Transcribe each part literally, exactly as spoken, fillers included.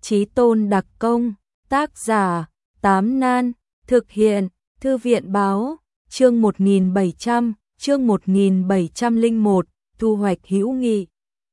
Chí tôn đặc công, tác giả, Tám Nan, thực hiện, Thư viện báo, chương một nghìn bảy trăm, chương một nghìn bảy trăm lẻ một, thu hoạch hữu nghị.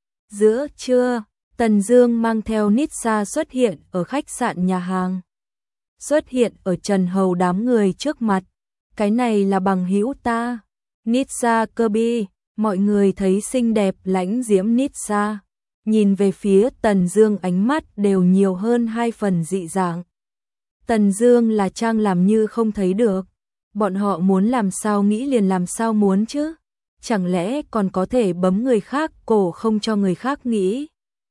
Giữa trưa, Tần Dương mang theo Nitsa xuất hiện ở khách sạn nhà hàng. Xuất hiện ở Trần Hầu đám người trước mặt. Cái này là bằng hữu ta. Nitsa Kirby, mọi người thấy xinh đẹp lãnh diễm Nitsa. Nhìn về phía Tần Dương ánh mắt đều nhiều hơn hai phần dị dạng. Tần Dương là trang làm như không thấy được. Bọn họ muốn làm sao nghĩ liền làm sao muốn chứ. Chẳng lẽ còn có thể bấm người khác cổ không cho người khác nghĩ.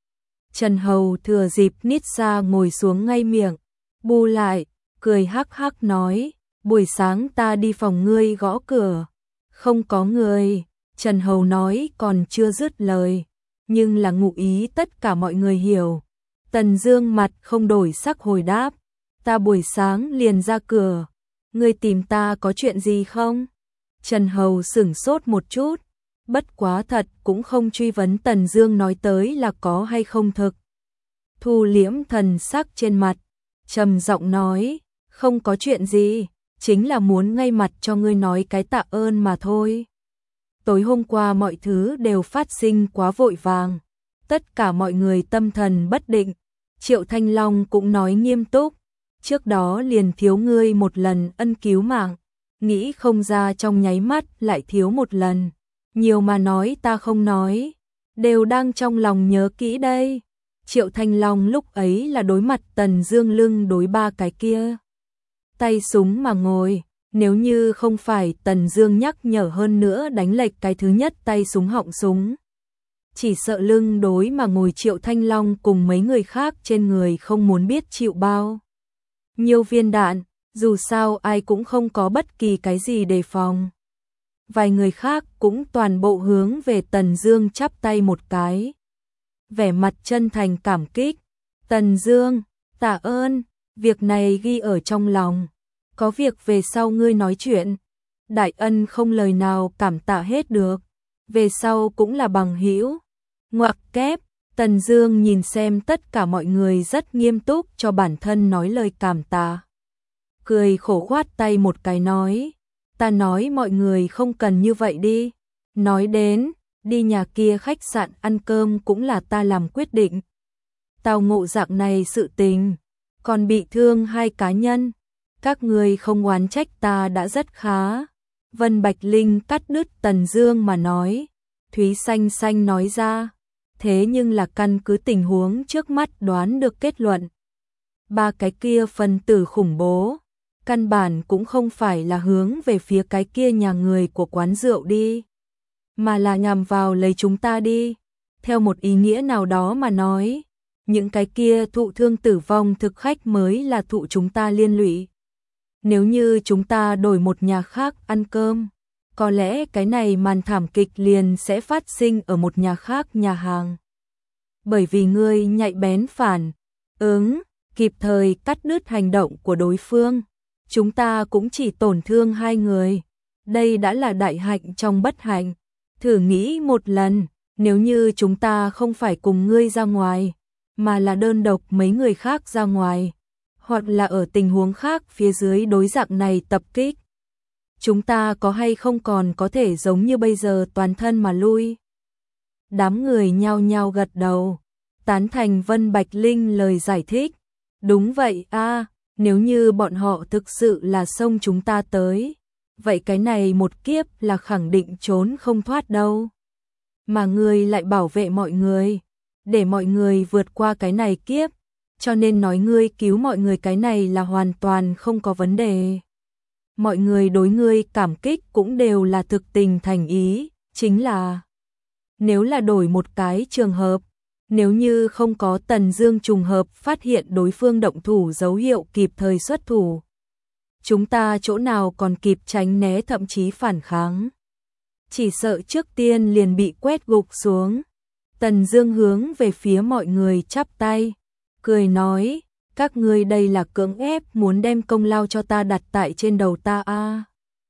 Trần Hầu thừa dịp Nitsa ngồi xuống ngay miệng, bu lại, cười hắc hắc nói, buổi sáng ta đi phòng ngươi gõ cửa, không có người. Trần Hầu nói còn chưa dứt lời, nhưng là ngụ ý tất cả mọi người hiểu. Tần Dương mặt không đổi sắc hồi đáp, ta buổi sáng liền ra cửa, ngươi tìm ta có chuyện gì không? Trần Hầu sửng sốt một chút, bất quá thật cũng không truy vấn Tần Dương nói tới là có hay không thực. Thu liễm thần sắc trên mặt, trầm giọng nói, không có chuyện gì, chính là muốn ngay mặt cho ngươi nói cái tạ ơn mà thôi. Tối hôm qua mọi thứ đều phát sinh quá vội vàng, tất cả mọi người tâm thần bất định. Triệu Thanh Long cũng nói nghiêm túc, trước đó liền thiếu ngươi một lần ân cứu mạng, nghĩ không ra trong nháy mắt lại thiếu một lần, nhiều mà nói ta không nói, đều đang trong lòng nhớ kỹ đây. Triệu Thanh Long lúc ấy là đối mặt Tần Dương lưng đối ba cái kia tay súng mà ngồi, nếu như không phải Tần Dương nhắc nhở hơn nữa đánh lệch cái thứ nhất tay súng họng súng, chỉ sợ lưng đối mà ngồi Triệu Thanh Long cùng mấy người khác trên người không muốn biết chịu bao nhiều viên đạn, dù sao ai cũng không có bất kỳ cái gì đề phòng. Vài người khác cũng toàn bộ hướng về Tần Dương chắp tay một cái, vẻ mặt chân thành cảm kích. Tần Dương, tạ ơn, việc này ghi ở trong lòng, có việc về sau ngươi nói chuyện. Đại ân không lời nào cảm tạ hết được, về sau cũng là bằng hữu. Ngoặc kép, Tần Dương nhìn xem tất cả mọi người rất nghiêm túc cho bản thân nói lời cảm tạ. Cười khổ khoát tay một cái nói, ta nói mọi người không cần như vậy đi. Nói đến, đi nhà kia khách sạn ăn cơm cũng là ta làm quyết định. Tao ngộ dạng này sự tình, còn bị thương hai cá nhân. Các người không oán trách ta đã rất khá. Vân Bạch Linh cắt đứt Tần Dương mà nói. Thúy Xanh Xanh nói ra, thế nhưng là căn cứ tình huống trước mắt đoán được kết luận. Ba cái kia phần tử khủng bố, căn bản cũng không phải là hướng về phía cái kia nhà người của quán rượu đi, mà là nhằm vào lấy chúng ta đi. Theo một ý nghĩa nào đó mà nói, những cái kia thụ thương tử vong thực khách mới là thụ chúng ta liên lụy. Nếu như chúng ta đổi một nhà khác ăn cơm, có lẽ cái này màn thảm kịch liền sẽ phát sinh ở một nhà khác nhà hàng. Bởi vì ngươi nhạy bén phản ứng, kịp thời cắt đứt hành động của đối phương, chúng ta cũng chỉ tổn thương hai người. Đây đã là đại hạnh trong bất hạnh. Thử nghĩ một lần, nếu như chúng ta không phải cùng ngươi ra ngoài, mà là đơn độc mấy người khác ra ngoài, hoặc là ở tình huống khác phía dưới đối dạng này tập kích, chúng ta có hay không còn có thể giống như bây giờ toàn thân mà lui? Đám người nhao nhao gật đầu, tán thành Vân Bạch Linh lời giải thích. Đúng vậy a, nếu như bọn họ thực sự là xông chúng ta tới, vậy cái này một kiếp là khẳng định trốn không thoát đâu. Mà ngươi lại bảo vệ mọi người, để mọi người vượt qua cái này kiếp, cho nên nói ngươi cứu mọi người cái này là hoàn toàn không có vấn đề. Mọi người đối ngươi cảm kích cũng đều là thực tình thành ý, chính là nếu là đổi một cái trường hợp, nếu như không có Tần Dương trùng hợp phát hiện đối phương động thủ dấu hiệu kịp thời xuất thủ, chúng ta chỗ nào còn kịp tránh né thậm chí phản kháng, chỉ sợ trước tiên liền bị quét gục xuống. Tần Dương hướng về phía mọi người chắp tay, cười nói, các ngươi đây là cưỡng ép muốn đem công lao cho ta đặt tại trên đầu ta a. À.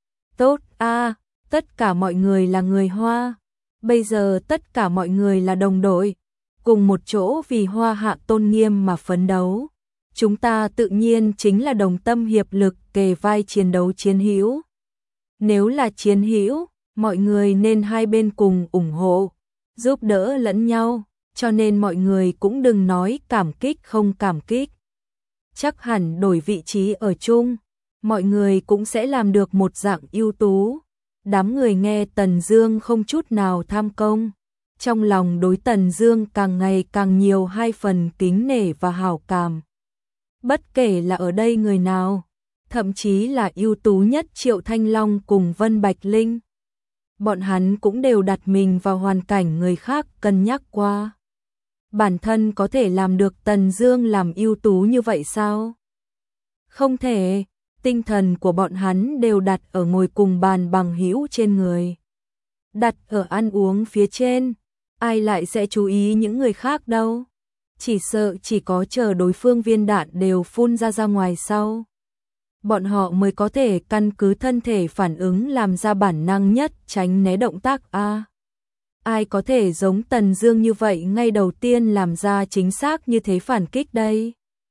Tốt a, à, tất cả mọi người là người Hoa, bây giờ tất cả mọi người là đồng đội, cùng một chỗ vì Hoa Hạ tôn nghiêm mà phấn đấu. Chúng ta tự nhiên chính là đồng tâm hiệp lực kề vai chiến đấu chiến hữu. Nếu là chiến hữu, mọi người nên hai bên cùng ủng hộ, giúp đỡ lẫn nhau, cho nên mọi người cũng đừng nói cảm kích không cảm kích. Chắc hẳn đổi vị trí ở chung, mọi người cũng sẽ làm được một dạng ưu tú. Đám người nghe Tần Dương không chút nào tham công, trong lòng đối Tần Dương càng ngày càng nhiều hai phần kính nể và hảo cảm. Bất kể là ở đây người nào, thậm chí là ưu tú nhất Triệu Thanh Long cùng Vân Bạch Linh, bọn hắn cũng đều đặt mình vào hoàn cảnh người khác cân nhắc qua. Bản thân có thể làm được Tần Dương làm ưu tú như vậy sao? Không thể, tinh thần của bọn hắn đều đặt ở ngồi cùng bàn bằng hữu trên người. Đặt ở ăn uống phía trên, ai lại sẽ chú ý những người khác đâu? Chỉ sợ chỉ có chờ đối phương viên đạn đều phun ra ra ngoài sau, bọn họ mới có thể căn cứ thân thể phản ứng làm ra bản năng nhất tránh né động tác a. Ai có thể giống Tần Dương như vậy ngay đầu tiên làm ra chính xác như thế phản kích đây?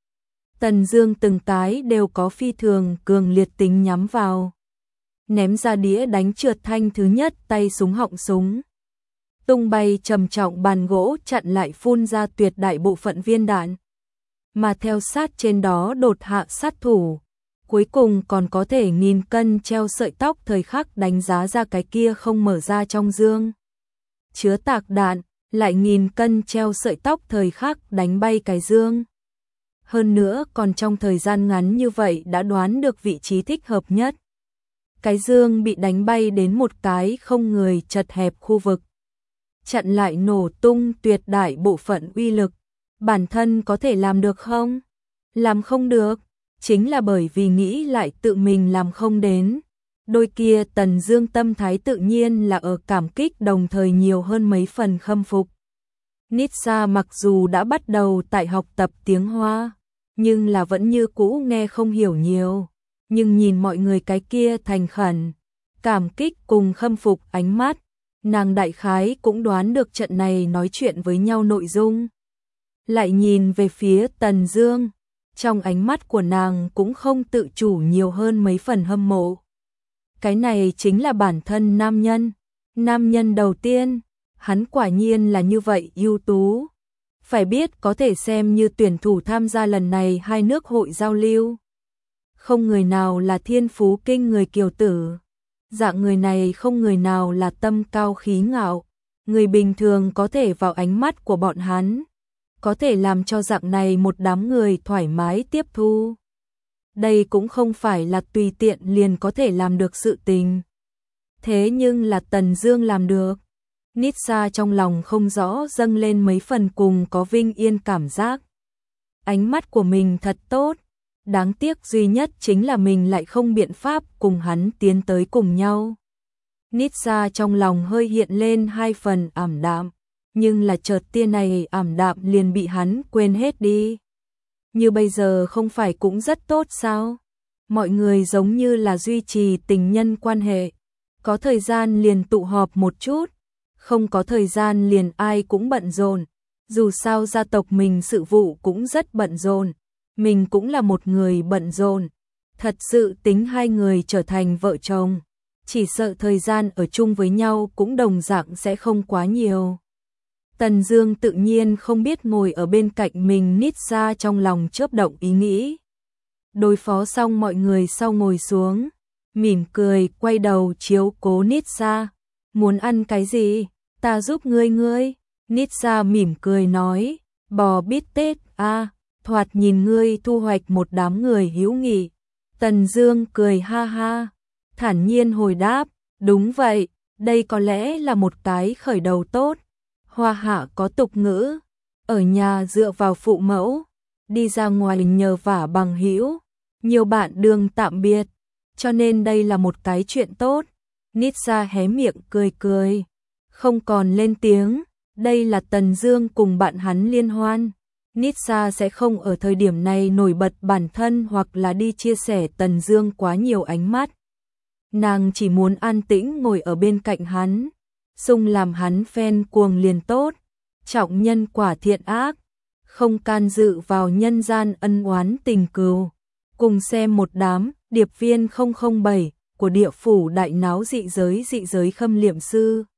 Tần Dương từng cái đều có phi thường cường liệt tính nhắm vào. Ném ra đĩa đánh trượt thanh thứ nhất tay súng họng súng. Tung bay trầm trọng bàn gỗ chặn lại phun ra tuyệt đại bộ phận viên đạn. Mà theo sát trên đó đột hạ sát thủ. Cuối cùng còn có thể nghìn cân treo sợi tóc thời khắc đánh giá ra cái kia không mở ra trong dương chứa tạc đạn, lại nghìn cân treo sợi tóc thời khắc đánh bay cái dương. Hơn nữa còn trong thời gian ngắn như vậy đã đoán được vị trí thích hợp nhất. Cái dương bị đánh bay đến một cái không người chật hẹp khu vực, chặn lại nổ tung tuyệt đại bộ phận uy lực. Bản thân có thể làm được không? Làm không được, chính là bởi vì nghĩ lại tự mình làm không đến. Đôi kia Tần Dương tâm thái tự nhiên là ở cảm kích đồng thời nhiều hơn mấy phần khâm phục. Nitsa mặc dù đã bắt đầu tại học tập tiếng Hoa, nhưng là vẫn như cũ nghe không hiểu nhiều. Nhưng nhìn mọi người cái kia thành khẩn, cảm kích cùng khâm phục ánh mắt, nàng đại khái cũng đoán được trận này nói chuyện với nhau nội dung. Lại nhìn về phía Tần Dương, trong ánh mắt của nàng cũng không tự chủ nhiều hơn mấy phần hâm mộ. Cái này chính là bản thân nam nhân, nam nhân đầu tiên, hắn quả nhiên là như vậy ưu tú. Phải biết có thể xem như tuyển thủ tham gia lần này hai nước hội giao lưu. Không người nào là thiên phú kinh người kiều tử. Dạng người này không người nào là tâm cao khí ngạo. Người bình thường có thể vào ánh mắt của bọn hắn, có thể làm cho dạng này một đám người thoải mái tiếp thu. Đây cũng không phải là tùy tiện liền có thể làm được sự tình. Thế nhưng là Tần Dương làm được. Nitsa trong lòng không rõ dâng lên mấy phần cùng có vinh yên cảm giác. Ánh mắt của mình thật tốt, đáng tiếc duy nhất chính là mình lại không biện pháp cùng hắn tiến tới cùng nhau. Nitsa trong lòng hơi hiện lên hai phần ảm đạm, nhưng là chợt tia này ảm đạm liền bị hắn quên hết đi. Như bây giờ không phải cũng rất tốt sao? Mọi người giống như là duy trì tình nhân quan hệ, có thời gian liền tụ họp một chút, không có thời gian liền ai cũng bận rộn. Dù sao gia tộc mình sự vụ cũng rất bận rộn, mình cũng là một người bận rộn. Thật sự tính hai người trở thành vợ chồng, chỉ sợ thời gian ở chung với nhau cũng đồng dạng sẽ không quá nhiều. Tần Dương tự nhiên không biết ngồi ở bên cạnh mình Nitsa trong lòng chớp động ý nghĩ. Đối phó xong mọi người sau ngồi xuống, mỉm cười quay đầu chiếu cố Nitsa. Muốn ăn cái gì? Ta giúp ngươi ngươi. Nitsa mỉm cười nói, bò bít tết a, thoạt nhìn ngươi thu hoạch một đám người hữu nghị. Tần Dương cười ha ha, thản nhiên hồi đáp, đúng vậy, đây có lẽ là một cái khởi đầu tốt. Hoa Hạ có tục ngữ, ở nhà dựa vào phụ mẫu, đi ra ngoài nhờ vả bằng hữu, nhiều bạn đường tạm biệt, cho nên đây là một cái chuyện tốt. Nitsa hé miệng cười cười, không còn lên tiếng. Đây là Tần Dương cùng bạn hắn liên hoan. Nitsa sẽ không ở thời điểm này nổi bật bản thân hoặc là đi chia sẻ Tần Dương quá nhiều ánh mắt. Nàng chỉ muốn an tĩnh ngồi ở bên cạnh hắn, xung làm hắn fan cuồng liền tốt. trọng nhân quả thiện ác, không can dự vào nhân gian ân oán tình cừu. Cùng xem một đám điệp viên không không bảy của địa phủ đại náo dị giới dị giới Khâm Liệm Sư.